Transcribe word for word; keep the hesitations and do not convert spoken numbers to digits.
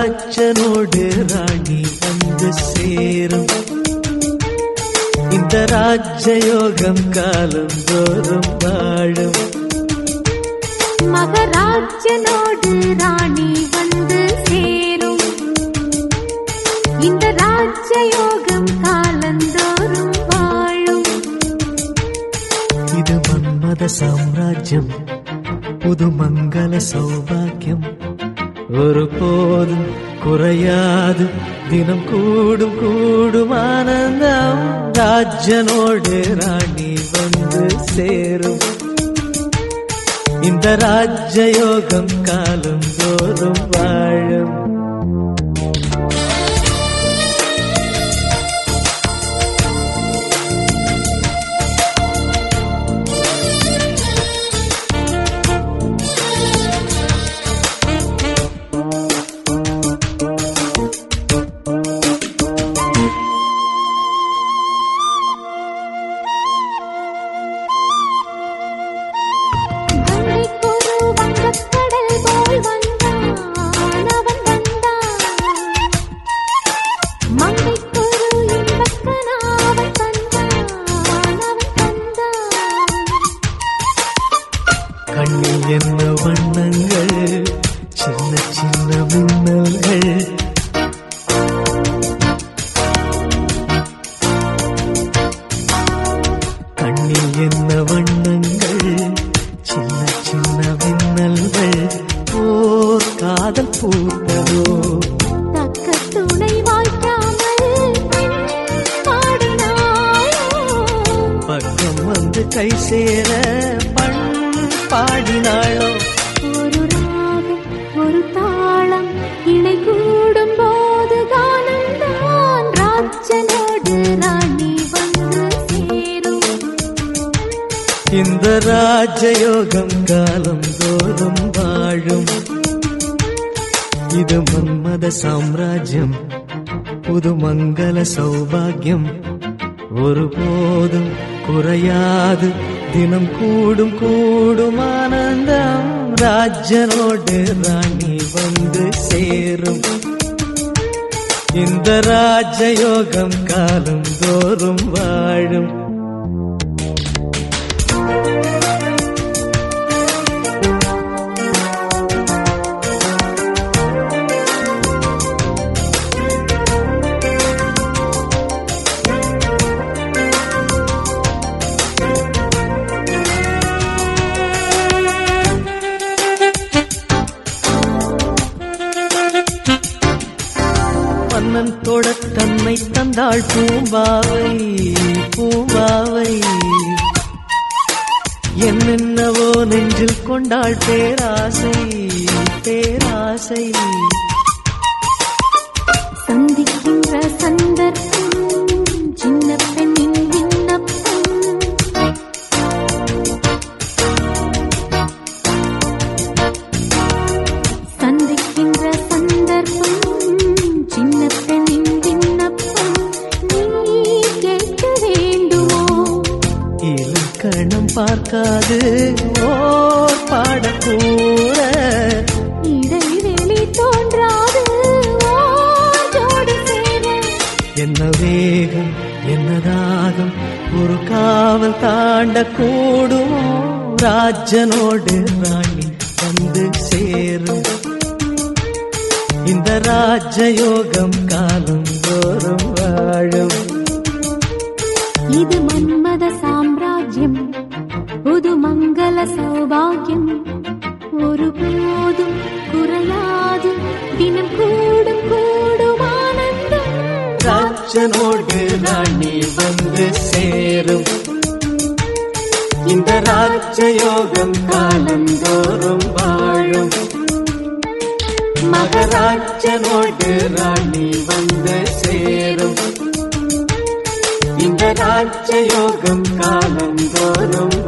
மகராஜனோடு ராணி வந்து சேரும். இந்த ராஜயோகம் காலம் தோறும் வாழும். மகராஜனோடு ராணி வந்து சேரும். இந்த ராஜயோகம் காலந்தோறும் வாழும். இது மன்மத சாம்ராஜ்யம், புது மங்கள சௌபாக்கியம். ஒரு போதும் குறையாது, தினம் கூடும் கூடும் ஆனந்தம். ராஜனோடு ராணி வந்து சேரும். இந்த ராஜயோகம் காலம் தோறும் வாழும். கண்ணில் என்ன வண்ணங்கள், சின்ன சின்ன மின்னல்கள். கண்ணில் என்ன வண்ணங்கள், சின்ன சின்ன மின்னல்கள். ஓர் காதல் பூத்ததோ, தக்க துணை வாய்க்காமல் பாடினாயோ. பக்கம் வந்து கை சேர பண் பாடினாளோ. ஒரு ராகம் ஒரு தாளம் இணை கூடும் போது கானந்தான். ராஜனோடு ராணி வந்து சேரும். இந்த ராஜயோகம் காலம் தோறும் வாழும். இது மன்மத சாம்ராஜ்யம், புது மங்கள சௌபாகியம். ஒருபோதும் குறையாது, தினம் கூடும் கூடும் ஆனந்தம். ராஜனோடு ராணி வந்து சேரும். இந்த ராஜயோகம் காலம் தோறும் வாழும். மன்னன் தொட தன்னை தந்தாள் பூம்பாவை பூம்பாவை. என்னென்னவோ நெஞ்சில் கொண்டாள் பேராசை பேராசை. சந்திக்கின்ற சந்தர்ப்பம் சின்ன பெண்ணின் விண்ணப்பம். சந்திக்கின்ற சந்தர்ப்பம் சின்ன பெண்ணின் விண்ணப்பம். நீ கேட்க வேண்டுமோ? இலக்கணம் பார்க்காது ஓர் பாடக்கூட. இடைவெளி தோன்றாது ஓர் ஜோடி சேர. என்ன வேகம் என்ன தாகம், ஒரு காவல் தாண்ட கூடுமோ. ராஜனோடு ராணி வந்து சேரும். இந்த ராஜயோகம் காலம் தோறும் வாழும். இது மன்மத சாம்ராஜ்யம், புது மங்கள சௌபாகியம். ஒருபோதும் குறையாது, தினம் கூடும் கூடும் ஆனந்தம். ராஜனோடு ராணி வந்து சேரும். இந்த ராஜயோகம் காலம் தோறும் வாழும். மகராஜனோடு ராணி வந்து சேரும். இந்த ராஜயோகம் காலம் தோறும்